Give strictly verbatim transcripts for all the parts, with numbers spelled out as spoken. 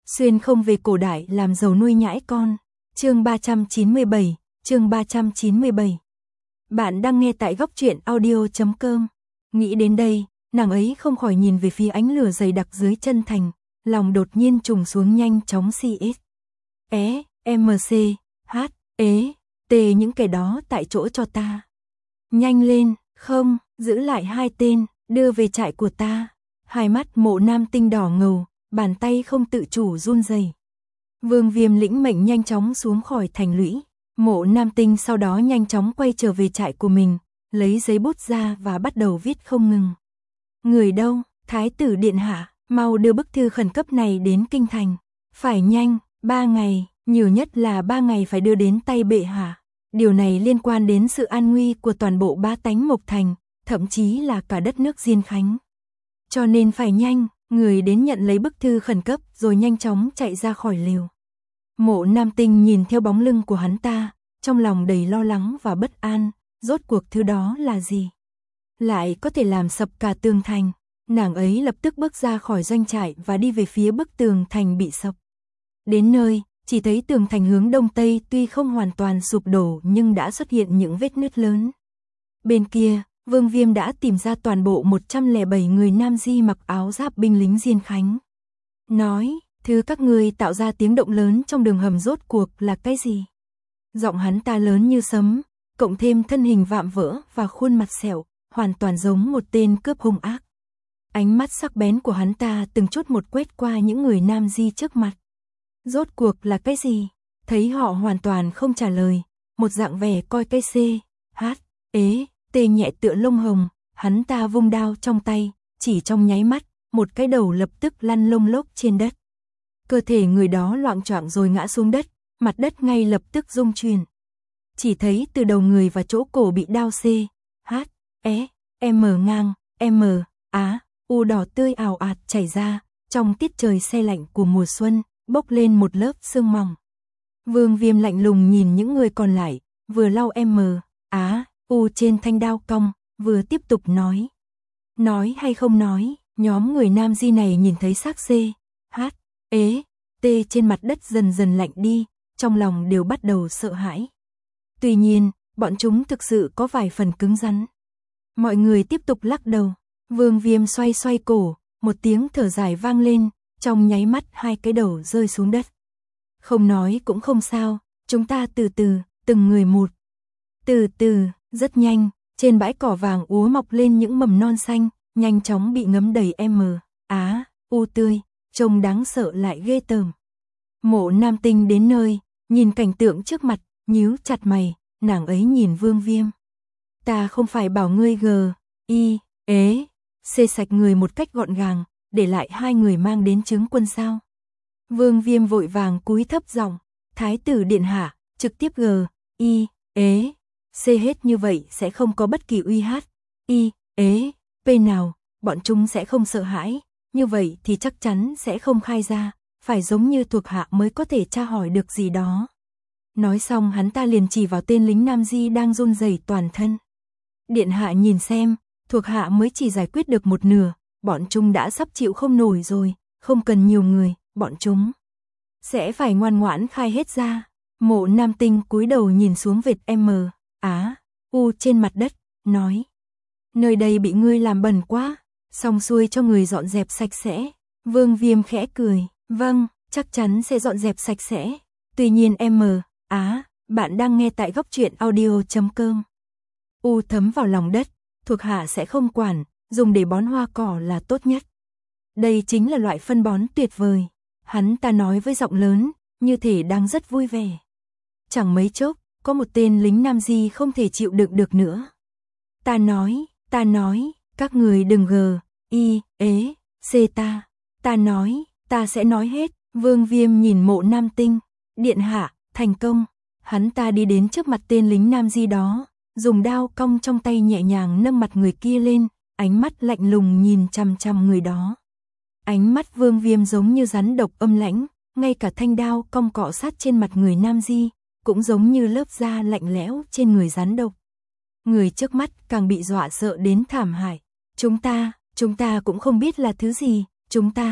Xuyên không về cổ đại làm giàu nuôi nhãi con. Chương ba trăm chín mươi bảy, chương ba trăm chín mươi bảy. Bạn đang nghe tại góc truyện audio chấm com. Nghĩ đến đây, nàng ấy không khỏi nhìn về phía ánh lửa dày đặc dưới chân thành, lòng đột nhiên trùng xuống nhanh chóng xê ét. É, em xê, hát, ế, tê những kẻ đó tại chỗ cho ta. Nhanh lên, không, giữ lại hai tên, đưa về trại của ta. Hai mắt Mộ Nam Tinh đỏ ngầu, bàn tay không tự chủ run rẩy. Vương Viêm lĩnh mệnh nhanh chóng xuống khỏi thành lũy. Mộ Nam Tinh sau đó nhanh chóng quay trở về trại của mình, lấy giấy bút ra và bắt đầu viết không ngừng. Người đâu, Thái tử điện hạ, mau đưa bức thư khẩn cấp này đến kinh thành. Phải nhanh, ba ngày, nhiều nhất là ba ngày phải đưa đến tay bệ hạ. Điều này liên quan đến sự an nguy của toàn bộ bá tánh Mộc Thành, thậm chí là cả đất nước Diên Khánh. Cho nên phải nhanh, người đến nhận lấy bức thư khẩn cấp rồi nhanh chóng chạy ra khỏi lều. Mộ Nam Tinh nhìn theo bóng lưng của hắn ta, trong lòng đầy lo lắng và bất an, rốt cuộc thứ đó là gì? Lại có thể làm sập cả tường thành. Nàng ấy lập tức bước ra khỏi doanh trại và đi về phía bức tường thành bị sập. Đến nơi, chỉ thấy tường thành hướng đông tây tuy không hoàn toàn sụp đổ nhưng đã xuất hiện những vết nứt lớn. Bên kia, Vương Viêm đã tìm ra toàn bộ một trăm lẻ bảy người nam di mặc áo giáp binh lính Diên Khánh. Nói, thứ các ngươi tạo ra tiếng động lớn trong đường hầm rốt cuộc là cái gì? Giọng hắn ta lớn như sấm, cộng thêm thân hình vạm vỡ và khuôn mặt sẹo, hoàn toàn giống một tên cướp hung ác. Ánh mắt sắc bén của hắn ta từng chút một quét qua những người nam di trước mặt. Rốt cuộc là cái gì? Thấy họ hoàn toàn không trả lời, một dạng vẻ coi cái xê, hát, ế, tê nhẹ tựa lông hồng, hắn ta vung đao trong tay, chỉ trong nháy mắt, một cái đầu lập tức lăn lông lốc trên đất. Cơ thể người đó loạng choạng rồi ngã xuống đất, mặt đất ngay lập tức rung chuyển. Chỉ thấy từ đầu người và chỗ cổ bị đao xê, hát, é, em ngang, em, á, u đỏ tươi ào ạt chảy ra, trong tiết trời se lạnh của mùa xuân, bốc lên một lớp sương mỏng. Vương Viêm lạnh lùng nhìn những người còn lại, vừa lau em, á, u trên thanh đao cong, vừa tiếp tục nói. Nói hay không nói, nhóm người nam di này nhìn thấy xác xê, hát, ế, tê trên mặt đất dần dần lạnh đi, trong lòng đều bắt đầu sợ hãi. Tuy nhiên, bọn chúng thực sự có vài phần cứng rắn. Mọi người tiếp tục lắc đầu, Vương Viêm xoay xoay cổ, một tiếng thở dài vang lên, trong nháy mắt hai cái đầu rơi xuống đất. Không nói cũng không sao, chúng ta từ từ, từng người một. Từ từ, rất nhanh, trên bãi cỏ vàng úa mọc lên những mầm non xanh, nhanh chóng bị ngấm đầy em, á, u tươi, trông đáng sợ lại ghê tởm. Mộ Nam Tinh đến nơi, nhìn cảnh tượng trước mặt, nhíu chặt mày, nàng ấy nhìn Vương Viêm. Ta không phải bảo ngươi gờ, y, ế, xê sạch người một cách gọn gàng, để lại hai người mang đến trướng quân sao? Vương Viêm vội vàng cúi thấp giọng, Thái tử điện hạ, trực tiếp gờ, y, ế, xê hết như vậy sẽ không có bất kỳ uy hát, y, ế, p nào, bọn chúng sẽ không sợ hãi, như vậy thì chắc chắn sẽ không khai ra, phải giống như thuộc hạ mới có thể tra hỏi được gì đó. Nói xong hắn ta liền chỉ vào tên lính nam di đang run rẩy toàn thân. Điện hạ nhìn xem, thuộc hạ mới chỉ giải quyết được một nửa, bọn chúng đã sắp chịu không nổi rồi, không cần nhiều người, bọn chúng sẽ phải ngoan ngoãn khai hết ra. Mộ Nam Tinh cúi đầu nhìn xuống vệt em, á, u trên mặt đất, nói. Nơi đây bị ngươi làm bẩn quá, xong xuôi cho người dọn dẹp sạch sẽ. Vương Viêm khẽ cười, vâng, chắc chắn sẽ dọn dẹp sạch sẽ. Tuy nhiên em, á, bạn đang nghe tại góc truyện audio chấm com. U thấm vào lòng đất, thuộc hạ sẽ không quản, dùng để bón hoa cỏ là tốt nhất. Đây chính là loại phân bón tuyệt vời. Hắn ta nói với giọng lớn, như thể đang rất vui vẻ. Chẳng mấy chốc, có một tên lính nam di không thể chịu đựng được nữa. Ta nói, ta nói, các người đừng gờ, y, ế, xê ta. Ta nói, ta sẽ nói hết. Vương Viêm nhìn Mộ Nam Tinh, điện hạ, thành công. Hắn ta đi đến trước mặt tên lính nam di đó, dùng đao cong trong tay nhẹ nhàng nâng mặt người kia lên, ánh mắt lạnh lùng nhìn chằm chằm người đó. Ánh mắt Vương Viêm giống như rắn độc âm lãnh, ngay cả thanh đao cong cọ sát trên mặt người nam di, cũng giống như lớp da lạnh lẽo trên người rắn độc. Người trước mắt càng bị dọa sợ đến thảm hại. Chúng ta, chúng ta cũng không biết là thứ gì, chúng ta,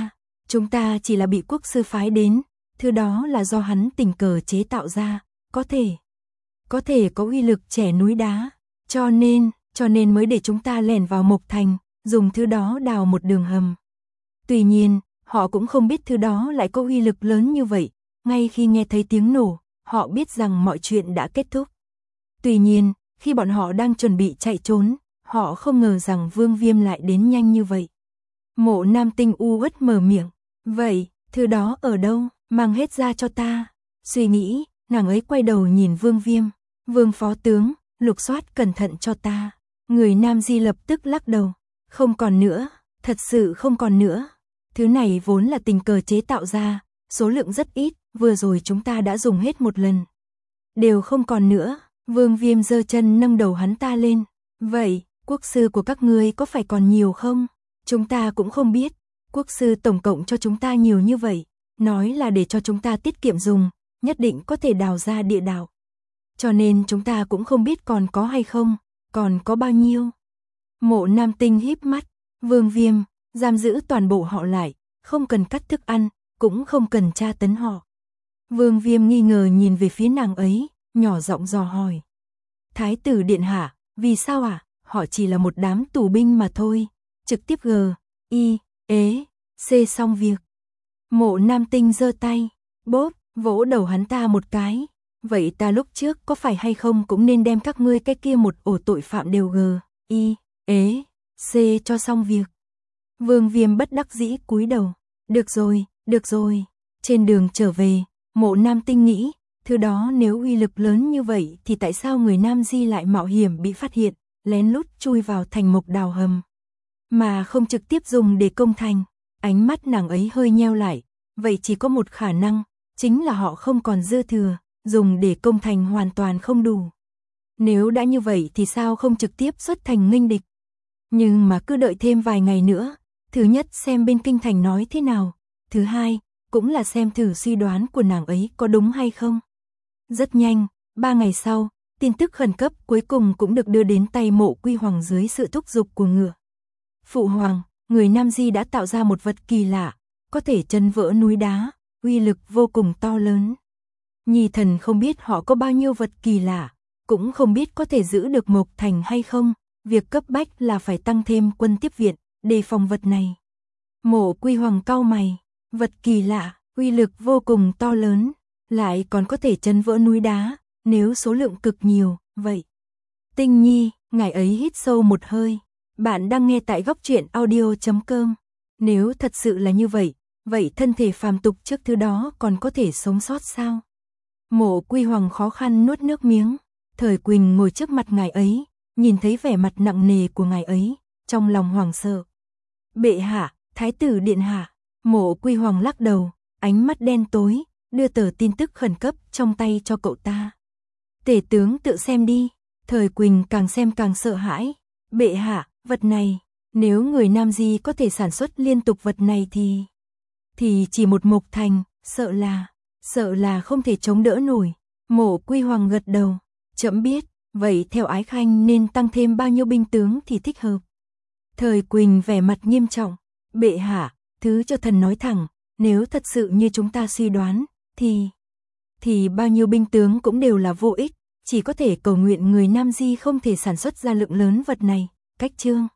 Chúng ta chỉ là bị quốc sư phái đến, thứ đó là do hắn tình cờ chế tạo ra, có thể, có thể có uy lực chẻ núi đá, cho nên, cho nên mới để chúng ta lẻn vào Mộc Thành, dùng thứ đó đào một đường hầm. Tuy nhiên, họ cũng không biết thứ đó lại có uy lực lớn như vậy, ngay khi nghe thấy tiếng nổ, họ biết rằng mọi chuyện đã kết thúc. Tuy nhiên, khi bọn họ đang chuẩn bị chạy trốn, họ không ngờ rằng Vương Viêm lại đến nhanh như vậy. Mộ Nam Tinh u uất mở miệng, vậy, thứ đó ở đâu, mang hết ra cho ta. Suy nghĩ, nàng ấy quay đầu nhìn Vương Viêm, Vương phó tướng, lục soát cẩn thận cho ta. Người Nam Di lập tức lắc đầu, không còn nữa, thật sự không còn nữa. Thứ này vốn là tình cờ chế tạo ra, số lượng rất ít, vừa rồi chúng ta đã dùng hết một lần. Đều không còn nữa. Vương Viêm giơ chân nâng đầu hắn ta lên. Vậy, quốc sư của các ngươi có phải còn nhiều không? Chúng ta cũng không biết. Quốc sư tổng cộng cho chúng ta nhiều như vậy, nói là để cho chúng ta tiết kiệm dùng, nhất định có thể đào ra địa đạo. Cho nên chúng ta cũng không biết còn có hay không, còn có bao nhiêu. Mộ Nam Tinh híp mắt, Vương Viêm, giam giữ toàn bộ họ lại, không cần cắt thức ăn, cũng không cần tra tấn họ. Vương Viêm nghi ngờ nhìn về phía nàng ấy, nhỏ giọng dò hỏi. Thái tử điện hạ, vì sao à? Họ chỉ là một đám tù binh mà thôi. Trực tiếp G, I, ế, C xong việc. Mộ Nam Tinh giơ tay, bóp, vỗ đầu hắn ta một cái. Vậy ta lúc trước có phải hay không cũng nên đem các ngươi cái kia một ổ tội phạm đều G, I, ế, C cho xong việc. Vương Viêm bất đắc dĩ cúi đầu. Được rồi, được rồi. Trên đường trở về, Mộ Nam Tinh nghĩ, thứ đó nếu uy lực lớn như vậy thì tại sao người Nam Di lại mạo hiểm bị phát hiện, lén lút chui vào thành Mộc đào hầm, mà không trực tiếp dùng để công thành. Ánh mắt nàng ấy hơi nheo lại, vậy chỉ có một khả năng, chính là họ không còn dư thừa, dùng để công thành hoàn toàn không đủ. Nếu đã như vậy thì sao không trực tiếp xuất thành nghênh địch? Nhưng mà cứ đợi thêm vài ngày nữa, thứ nhất xem bên kinh thành nói thế nào, thứ hai, cũng là xem thử suy đoán của nàng ấy có đúng hay không. Rất nhanh, ba ngày sau, tin tức khẩn cấp cuối cùng cũng được đưa đến tay Mộ Quy Hoàng dưới sự thúc giục của ngựa. Phụ hoàng, người Nam Di đã tạo ra một vật kỳ lạ, có thể chân vỡ núi đá, uy lực vô cùng to lớn. Nhi thần không biết họ có bao nhiêu vật kỳ lạ, cũng không biết có thể giữ được Mộc Thành hay không, việc cấp bách là phải tăng thêm quân tiếp viện, đề phòng vật này. Mộ Quy Hoàng cau mày, vật kỳ lạ, uy lực vô cùng to lớn, lại còn có thể chân vỡ núi đá, nếu số lượng cực nhiều, vậy. Tinh Nhi, ngài ấy hít sâu một hơi. Bạn đang nghe tại góc truyện audio chấm com. Nếu thật sự là như vậy, vậy thân thể phàm tục trước thứ đó còn có thể sống sót sao? Mộ Quy Hoàng khó khăn nuốt nước miếng. Thời Quỳnh ngồi trước mặt ngài ấy, nhìn thấy vẻ mặt nặng nề của ngài ấy, trong lòng hoảng sợ. Bệ hạ, thái tử điện hạ. Mộ Quy Hoàng lắc đầu, ánh mắt đen tối, đưa tờ tin tức khẩn cấp trong tay cho cậu ta. Tể tướng tự xem đi. Thời Quỳnh càng xem càng sợ hãi. Bệ hạ, vật này, nếu người Nam Di có thể sản xuất liên tục vật này thì... Thì chỉ một Mộc Thành, sợ là... Sợ là không thể chống đỡ nổi. Mộ Quy Hoàng gật đầu. Trẫm biết, vậy theo ái khanh nên tăng thêm bao nhiêu binh tướng thì thích hợp? Thời Quỳnh vẻ mặt nghiêm trọng. Bệ hạ, thứ cho thần nói thẳng, nếu thật sự như chúng ta suy đoán, thì... Thì bao nhiêu binh tướng cũng đều là vô ích, chỉ có thể cầu nguyện người Nam Di không thể sản xuất ra lượng lớn vật này. Cách chương